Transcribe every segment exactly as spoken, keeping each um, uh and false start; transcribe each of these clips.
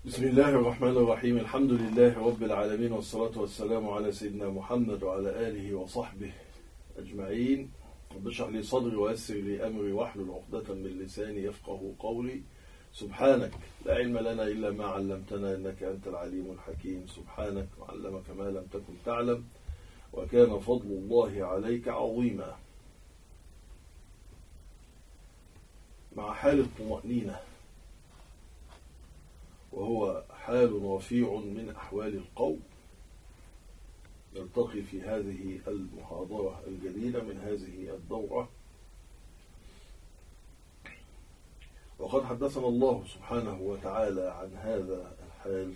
بسم الله الرحمن الرحيم. الحمد لله رب العالمين، والصلاة والسلام على سيدنا محمد وعلى آله وصحبه أجمعين. رب اشرح لي صدري ويسر لي أمري واحلل عقدة من لساني يفقه قولي. سبحانك لا علم لنا إلا ما علمتنا إنك أنت العليم الحكيم. سبحانك وعلمك ما لم تكن تعلم وكان فضل الله عليك عظيما. مع حال الطمأنينة، وهو حال رفيع من أحوال القوم، نلتقي في هذه المحاضرة الجديدة من هذه الدورة. وقد حدثنا الله سبحانه وتعالى عن هذا الحال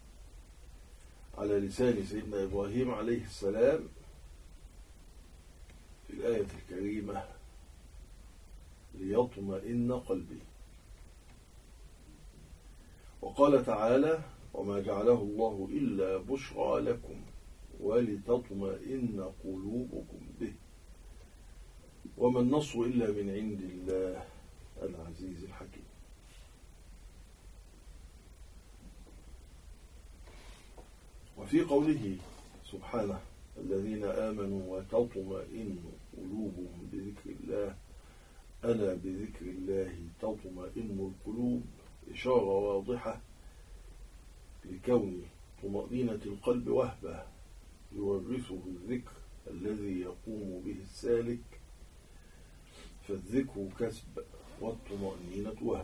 على لسان سيدنا إبراهيم عليه السلام في الآية الكريمة: ليطمئن قلبي. وقال تعالى: وما جعله الله إلا بشرى لكم ولتطمئن قلوبكم به وما النصر إلا من عند الله العزيز الحكيم. وفي قوله سبحانه: الذين آمنوا وتطمئن قلوبهم بذكر الله ألا بذكر الله تطمئن القلوب، إشارة واضحة لكون طمأنينة القلب وهبة يورثه الذكر الذي يقوم به السالك، فالذكر كسب والطمأنينة وهب.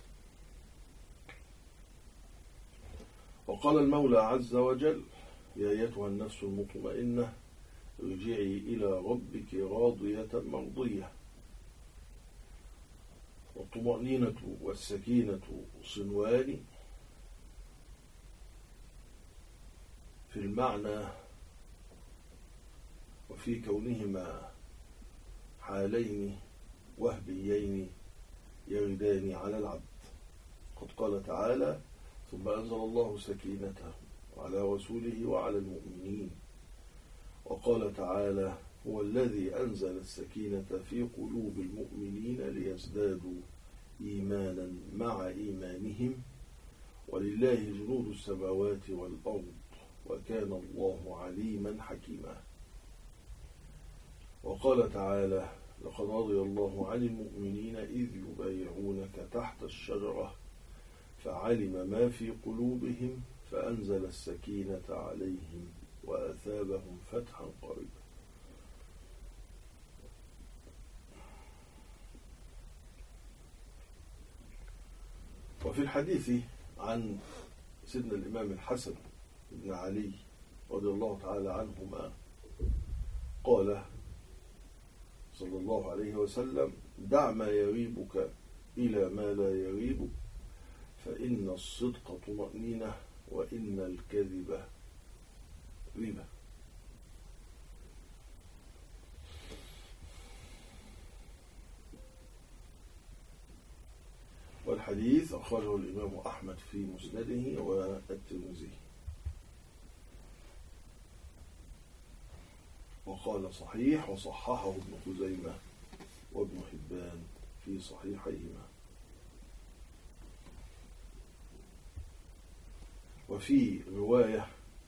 وقال المولى عز وجل: يا أيتها النفس المطمئنة ارجعي إلى ربك راضية مرضية. والطمأنينة والسكينة صنوان في المعنى وفي كونهما حالين وهبيين يردان على العبد. قد قال تعالى: ثم أنزل الله سكينته على رسوله وعلى المؤمنين. وقال تعالى: هو الذي أنزل السكينة في قلوب المؤمنين ليزدادوا إيمانا مع إيمانهم ولله جنود السماوات والأرض وكان الله عليما حكيما. وقال تعالى: لقد رضي الله عن المؤمنين إذ يبايعونك تحت الشجرة فعلم ما في قلوبهم فأنزل السكينة عليهم وأثابهم فتحا قريبا. وفي الحديث عن سيدنا الإمام الحسن بن علي رضي الله تعالى عنهما قال صلى الله عليه وسلم: دع ما يريبك إلى ما لا يريبك، فإن الصدق طمأنينة وإن الكذب ريبة. والحديث أخرجه الإمام أحمد في مسنده والترمذي. وقال صحيح، وصححه ابن خزيمة وابن حبان في صحيحيهما. وفي رواية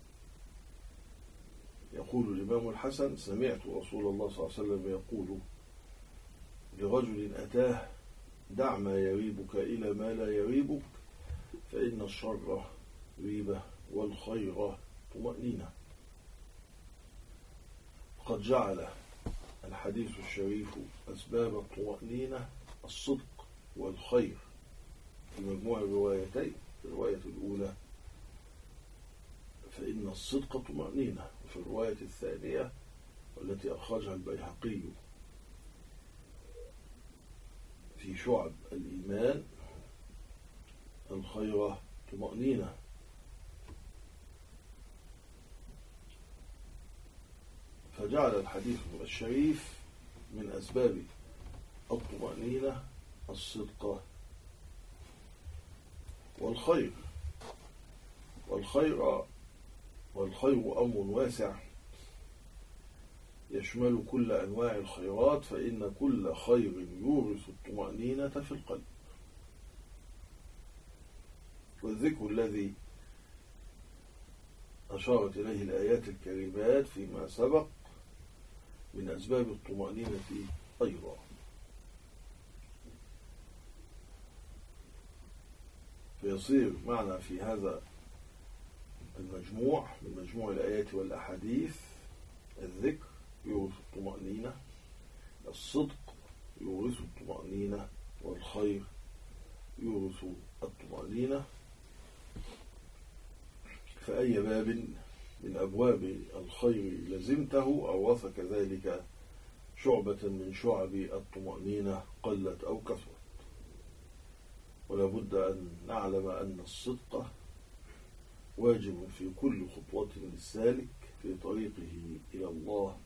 يقول الإمام الحسن: سمعت رسول الله صلى الله عليه وسلم يقول لرجل أتاه: دع ما يريبك إلى ما لا يريبك، فإن الشر ريبة والخير طمأنينة. قد جعل الحديث الشريف أسباب الطمأنينة الصدق والخير في مجموع الروايتين. في الرواية الأولى فإن الصدق طمأنينة، وفي الرواية الثانية والتي أخرجها البيهقي في شعب الإيمان: الخير طمأنينة. فجعل الحديث الشريف من أسباب الطمأنينة الصدق والخير. والخير والخير أمر واسع يشمل كل أنواع الخيرات، فإن كل خير يورث الطمأنينة في القلب. والذكر الذي أشارت إليه الآيات الكريمات فيما سبق من أسباب الطمأنينة أيضا. فيصير معنا في هذا المجموع من مجموع الآيات والأحاديث: الذكر يورث الطمأنينة، الصدق يورث الطمأنينة، والخير يورث الطمأنينة. فأي باب من أبواب الخير لزمته أورثك ذلك شعبة من شعب الطمأنينة قلت أو كثرت. ولا بد أن نعلم أن الصدق واجب في كل خطوة للسالك في طريقه إلى الله،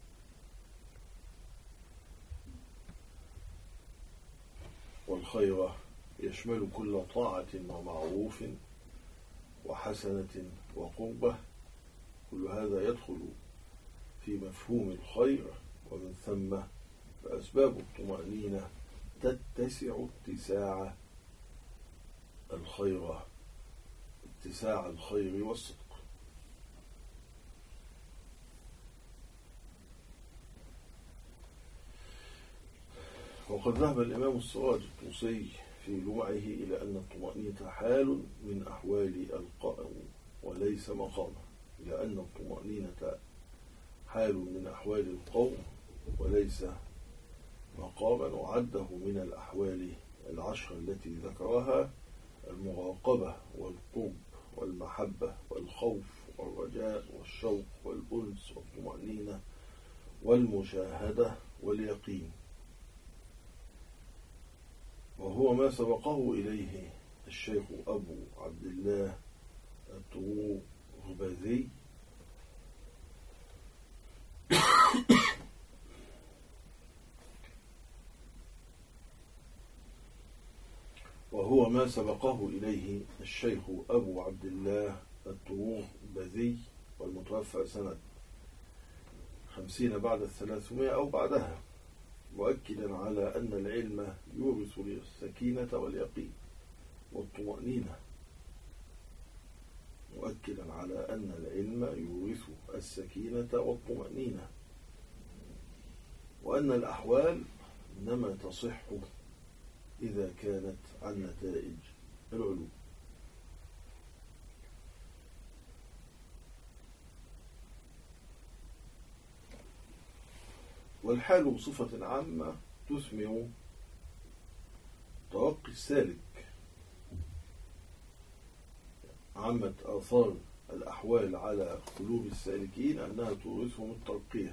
والخير يشمل كل طاعة ومعروف وحسنة وقربة، كل هذا يدخل في مفهوم الخير. ومن ثم فأسباب الطمأنينة تتسع اتساع الخير اتساع الخير والصدق. وقد ذهب الإمام السراج الطوسي في لمعه إلى أن الطمأنينة حال من أحوال القوم وليس مقامه، إلى أن الطمأنينة حال من أحوال القوم وليس مقاما، وعده من الأحوال العشر التي ذكرها: المراقبة والقرب والمحبة والخوف والرجاء والشوق والأنس والطمأنينة والمشاهدة واليقين. وهو ما سبقه إليه الشيخ أبو عبد الله الطروغبازي وهو ما سبقه إليه الشيخ أبو عبد الله الطروغبازي والمتوفى سنة خمسين بعد الثلاثمائة أو بعدها، مؤكدا على أن العلم يورث السكينة واليقين والطمأنينة، مؤكدا على أن العلم يورث السكينة والطمأنينة، وأن الأحوال إنما تصح إذا كانت عن نتائج العلوم. والحال بصفة عامة تثمر ترقي السالك. عامة آثار الأحوال على قلوب السالكين أنها تورثهم الترقية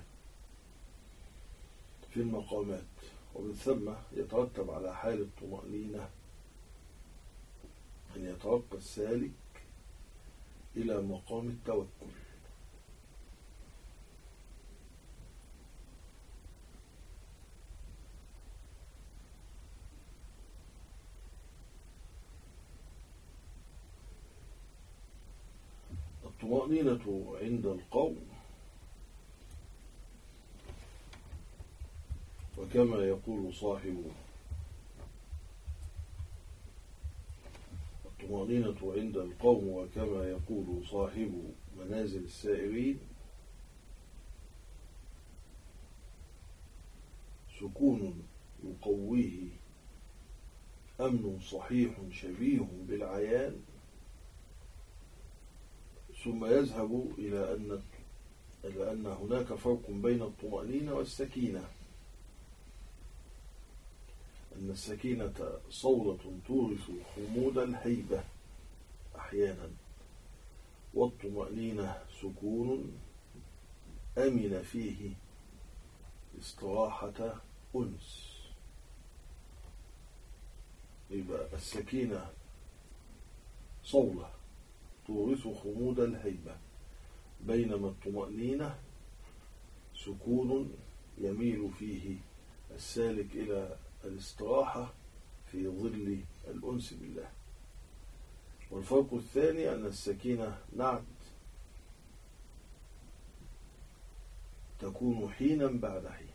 في المقامات، ومن ثم يترتب على حال الطمأنينة أن يترقى السالك إلى مقام التوكل. الطمأنينة عند القوم، وكما يقول صاحب الطمأنينة عند القوم وكما يقول صاحب منازل السائرين: سكون يقويه أمن صحيح شبيه بالعيان، ثم يذهب إلى أن إلى أن هناك فرق بين الطمأنينة والسكينة، أن السكينة صولة تورث خمود الهيبة أحيانا، والطمأنينة سكون أمن فيه استراحة أنس. يبقى السكينة صولة تورث خمود الهيبة، بينما الطمأنينة سكون يميل فيه السالك إلى الاستراحة في ظل الأنس بالله. والفرق الثاني أن السكينة نعت تكون حينا بعد حين،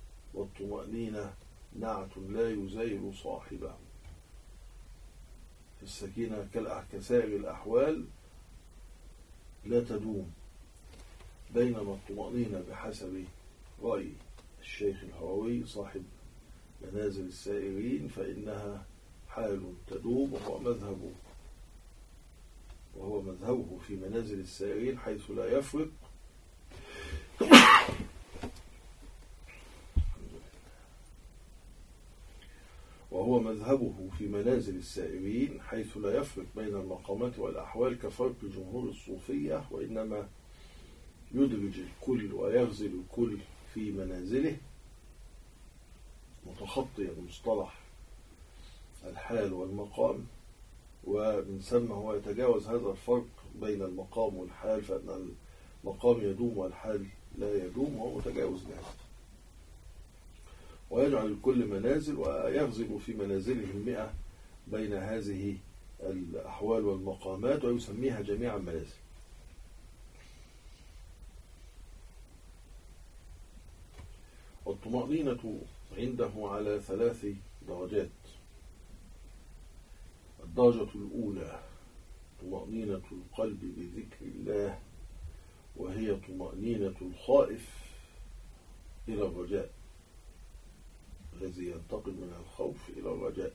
والطمأنينة نعت لا يزيل صاحبه. السكينة كسائر الأحوال لا تدوم، بينما الطمأنينة بحسب رأي الشيخ الهروي صاحب منازل السائرين فإنها حال تدوم، وهو مذهبه وهو مذهبه في منازل السائرين حيث لا يفرق وهو مذهبه في منازل السائرين حيث لا يفرق بين المقامات والأحوال كفرق جمهور الصوفية، وإنما يدرج الكل ويغزل الكل في منازله، متخطيا مصطلح الحال والمقام، ومن ثم هو يتجاوز هذا الفرق بين المقام والحال، فإن المقام يدوم والحال لا يدوم، وهو متجاوز لهذا، ويجعل الكل منازل ويغزل في منازله المئة بين هذه الأحوال والمقامات، ويسميها جميعا منازل. والطمأنينة عنده على ثلاث درجات. الدرجة الأولى طمأنينة القلب بذكر الله، وهي طمأنينة الخائف إلى الرجاء، الذي ينتقل من الخوف إلى الرجاء.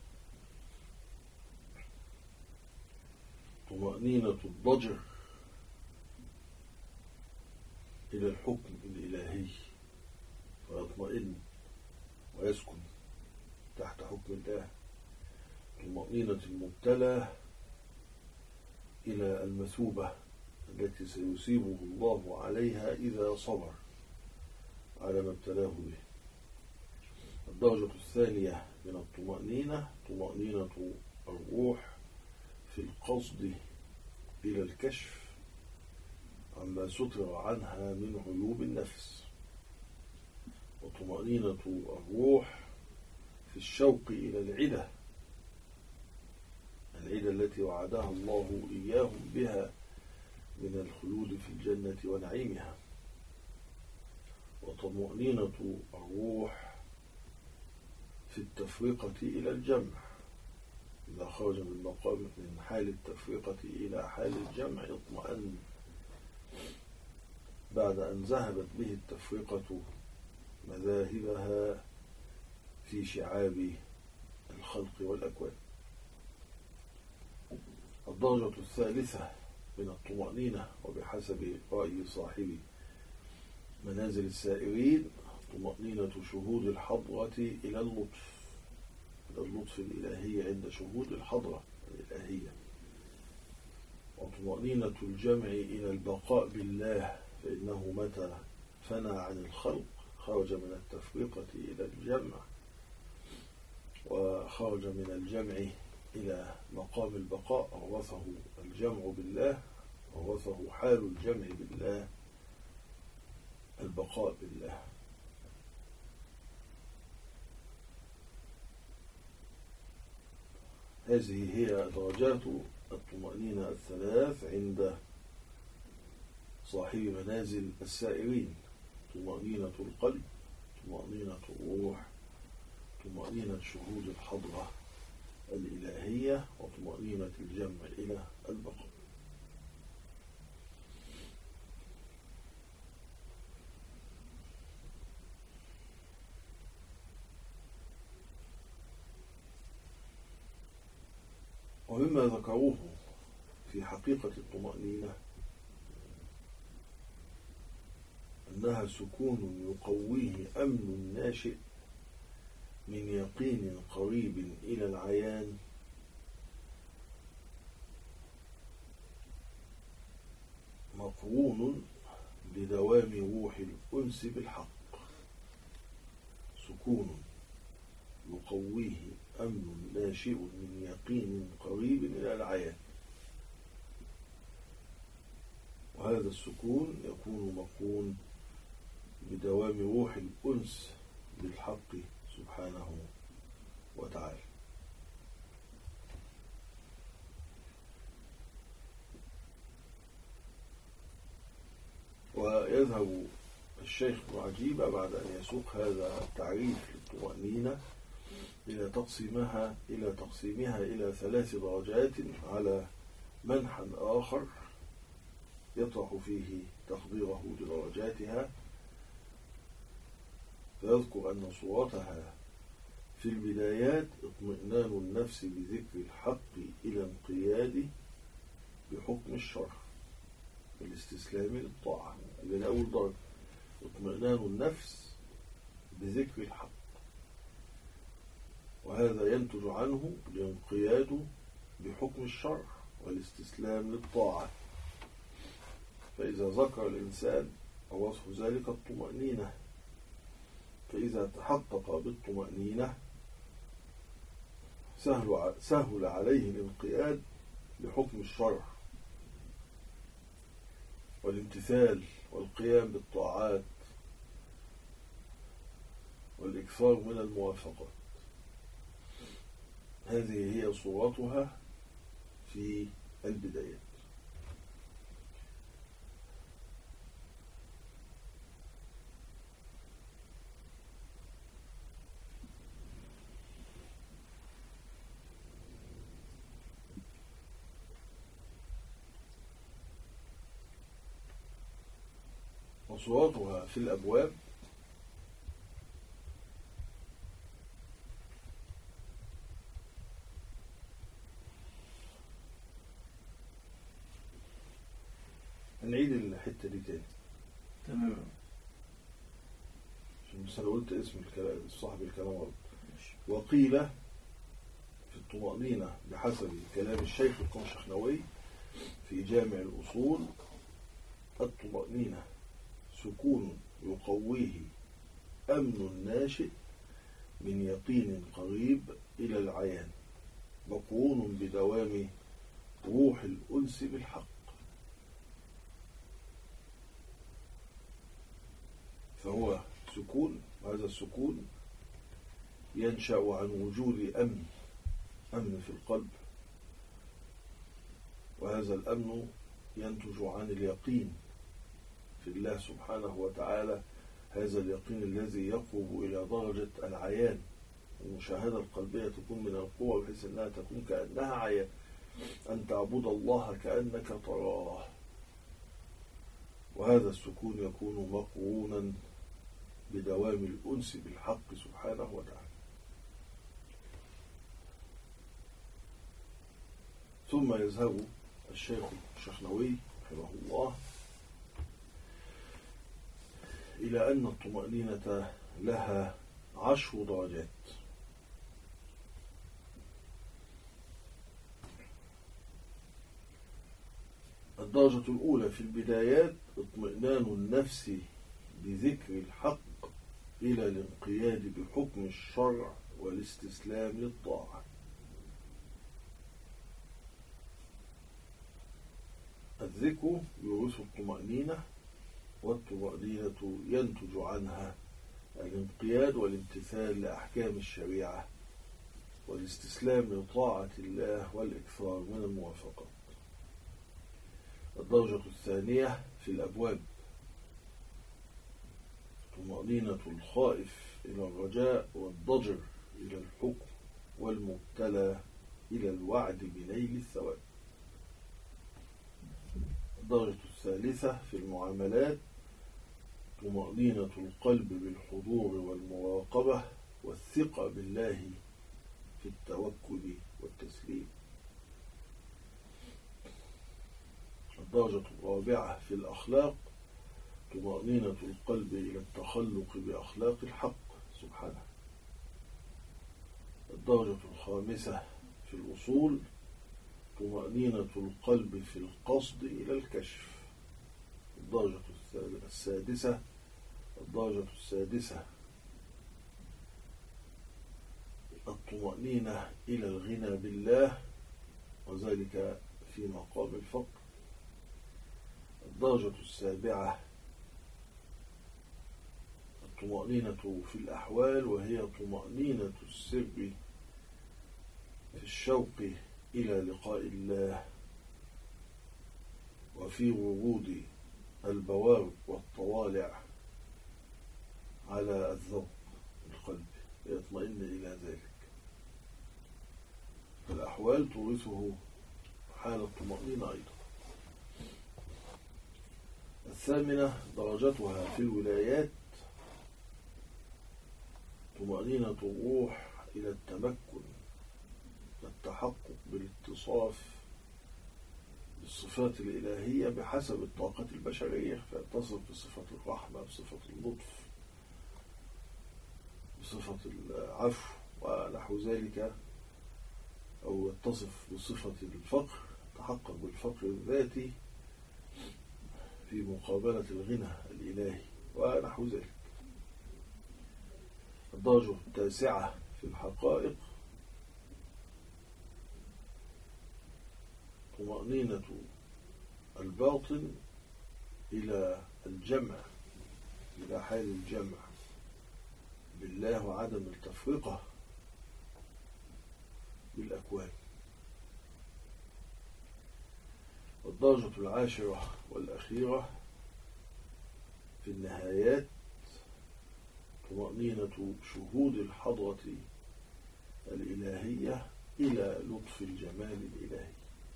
طمأنينة الضجر إلى الحكم الإلهي، فيطمئن ويسكن تحت حكم الله. طمأنينة المبتلى إلى المثوبة التي سيصيبه الله عليها إذا صبر على ما ابتلاه به. الدرجة الثانية من الطمأنينة طمأنينة الروح في القصد إلى الكشف عما ستر عنها من عيوب النفس. وطمأنينة الروح في الشوق إلى العدة العدة التي وعدها الله إياهم بها من الخلود في الجنة ونعيمها. وطمأنينة الروح في التفرقة إلى الجمع، إذا خرج من مقام من حال التفرقة إلى حال الجمع اطمأن بعد أن ذهبت به التفرقة مذاهبها في شعاب الخلق والأكوان. الدرجة الثالثة من الطمأنينة وبحسب رأي صاحب منازل السائرين طمأنينة شهود الحضرة إلى اللطف إلى اللطف الإلهي عند شهود الحضرة الإلهية. وطمأنينة الجمع إلى البقاء بالله، فإنه متى فنى عن الخلق خرج من التفرقة إلى الجمع، وخرج من الجمع إلى مقام البقاء، أورثه الجمع بالله، أورثه حال الجمع بالله البقاء بالله. هذه هي درجات الطمأنينة الثلاث عند صاحب منازل السائرين: طمأنينة القلب، طمأنينة الروح، طمأنينة شهود الحضرة الإلهية، وطمأنينة الجمع إلى البقاء. ومما ذكروه في حقيقة الطمأنينة أنها سكون يقويه أمن ناشئ من يقين قريب إلى العيان، مقرون بدوام روح الأنس بالحق. سكون يقويه أمن ناشئ من يقين قريب إلى العيان، وهذا السكون يكون مقرون بدوام روح الأنس بالحق سبحانه وتعالى. ويذهب الشيخ ابن عجيبة بعد أن يسوق هذا التعريف للطمأنينة إلى تقسيمها إلى تقسيمها إلى ثلاث درجات على منحى آخر يطرح فيه تقديره لدرجاتها، فيذكر أن صورتها في البدايات اطمئنان النفس بذكر الحق إلى انقياد بحكم الشرع والاستسلام للطاعة. إلى أول درجة اطمئنان النفس بذكر الحق، وهذا ينتج عنه الانقياد بحكم الشرع والاستسلام للطاعة. فإذا ذكر الإنسان ووصف ذلك الطمأنينة، فإذا تحقق بالطمأنينة سهل, سهل عليه الانقياد لحكم الشرع والامتثال والقيام بالطاعات والإكثار من الموافقات. هذه هي صورتها في البدايات. وصورتها في الأبواب هنعيد الحتة دي تاني. تمام. عشان بس أنا قلت اسم الكلام صاحب الكلام غلط. وقيل في الطمأنينة بحسب كلام الشيخ القنشخنوي في جامع الأصول: الطمأنينة سكون يقويه أمن ناشئ من يقين قريب إلى العيان، مقرون بدوام روح الأنس بالحق. فهو سكون، هذا السكون ينشأ عن وجود أمن أمن في القلب، وهذا الأمن ينتج عن اليقين في الله سبحانه وتعالى، هذا اليقين الذي يقرب إلى درجة العيان. المشاهدة القلبية تكون من القوة بحيث أنها تكون كأنها عيان، أن تعبد الله كأنك تراه. وهذا السكون يكون مقرونا بدوام الأنس بالحق سبحانه وتعالى. ثم يذهب الشيخ الشخنوي رحمه الله إلى أن الطمأنينة لها عشر درجات. الدرجة الأولى في البدايات اطمئنان النفس بذكر الحق إلى الانقياد بحكم الشرع والاستسلام للطاعة. الذكر يورث الطمأنينة، والطمأنينة ينتج عنها الانقياد والامتثال لأحكام الشريعة والاستسلام لطاعة الله والإكثار من الموافقات. الدرجة الثانية في الأبواب طمأنينة الخائف إلى الرجاء والضجر إلى الحكم والمبتلى إلى الوعد بنيل الثواب. الدرجة الثالثة في المعاملات طمأنينة القلب بالحضور والمراقبة والثقة بالله في التوكل والتسليم. الدرجة الرابعة في الأخلاق طمأنينة القلب إلى التخلق بأخلاق الحق سبحانه. الدرجة الخامسة في الأصول طمأنينة القلب في القصد إلى الكشف. الدرجة السادسة الدرجة السادسة الطمأنينة إلى الغنى بالله، وذلك في مقام الفقر. الدرجة السابعة الطمأنينة في الأحوال، وهي طمأنينة السر في الشوق إلى لقاء الله وفي ورود البوارق والطوالع على الذوق القلب، يطمئن إلى ذلك. الأحوال تورثه حال الطمأنينة أيضا. الثامنة درجتها في الولايات طمأنينة الروح إلى التمكن والتحقق بالاتصاف بالصفات الإلهية بحسب الطاقة البشرية، فيتصف بصفة الرحمة، بصفة اللطف، بصفة العفو ونحو ذلك، أو يتصف بصفة الفقر، تحقق بالفقر الذاتي في مقابلة الغنى الإلهي ونحو ذلك. الدرجة التاسعة في الحقائق طمأنينة الباطن إلى الجمع، إلى حال الجمع بالله وعدم التفرقة بالأكوان. الدرجة العاشرة والأخيرة في النهايات طمأنينة شهود الحضرة الإلهية إلى لطف الجمال الإلهي.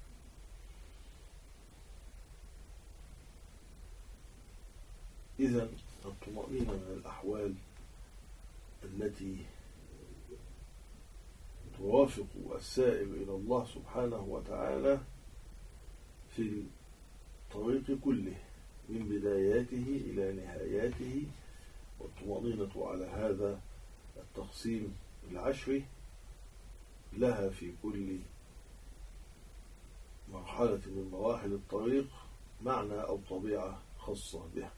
إذن الطمأنينة من الأحوال التي توافق السائر إلى الله سبحانه وتعالى في الطريق كله من بداياته إلى نهاياته، والطمأنينة على هذا التقسيم العشري لها في كل مرحلة من مراحل الطريق معنى أو طبيعة خاصة بها.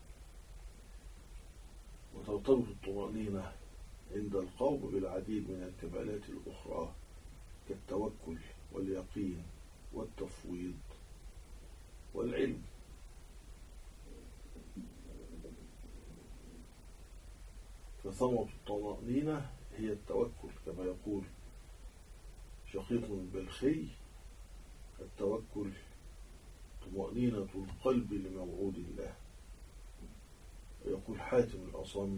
وترتبط الطمأنينة عند القوم بالعديد من الكمالات الأخرى كالتوكل واليقين والتفويض والعلم. فثمرة الطمأنينة هي التوكل، كما يقول شقيق البلخي: التوكل طمأنينة القلب لموعود الله. ويقول حاتم الأصم: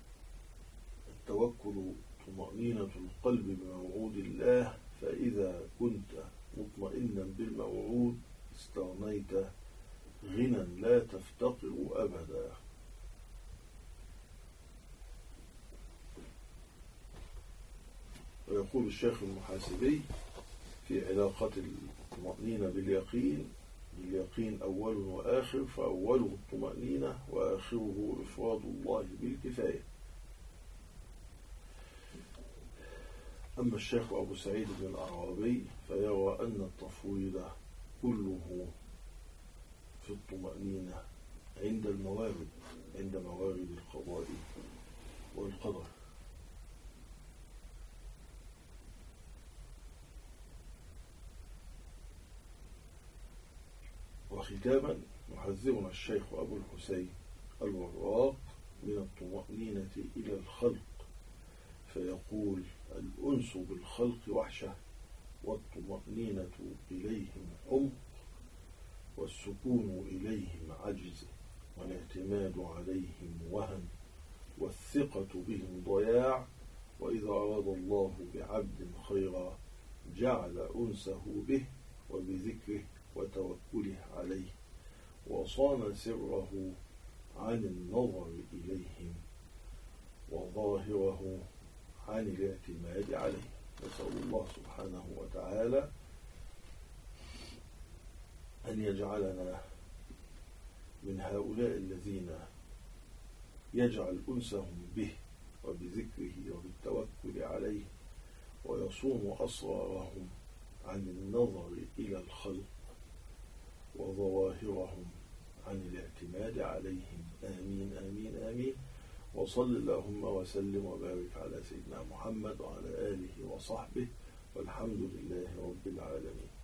التوكل طمأنينة القلب بموعود الله، فإذا كنت مطمئنا بالموعود استغنيت غنى لا تفتقر أبدا. ويقول الشيخ المحاسبي في علاقة الطمأنينة باليقين: اليقين أول وآخر، فأوله الطمأنينة وآخره إفراد الله بالكفاية. أما الشيخ أبو سعيد بن الأعرابي فيرى أن التفويض كله في الطمأنينة عند الموارد، عند موارد القضاء والقدر. وختاما يحذرنا الشيخ أبو الحسين الوراق من الطمأنينة إلى الخلق، فيقول: الأنس بالخلق وحشة، والطمأنينة إليهم عمق، والسكون إليهم عجز، والاعتماد عليهم وهن، والثقة بهم ضياع. وإذا أراد الله بعبد خيرا جعل أنسه به وبذكره وتوكله عليه، وصان سره عن النظر إليهم وظاهره عن الاعتماد عليه. نسأل الله سبحانه وتعالى أن يجعلنا من هؤلاء الذين يجعل أنسهم به وبذكره وبالتوكل عليه، ويصوم أسرارهم عن النظر إلى الخلق وظواهرهم عن الاعتماد عليهم. آمين آمين آمين. وصل اللهم وسلم وبارك على سيدنا محمد وعلى آله وصحبه، والحمد لله رب العالمين.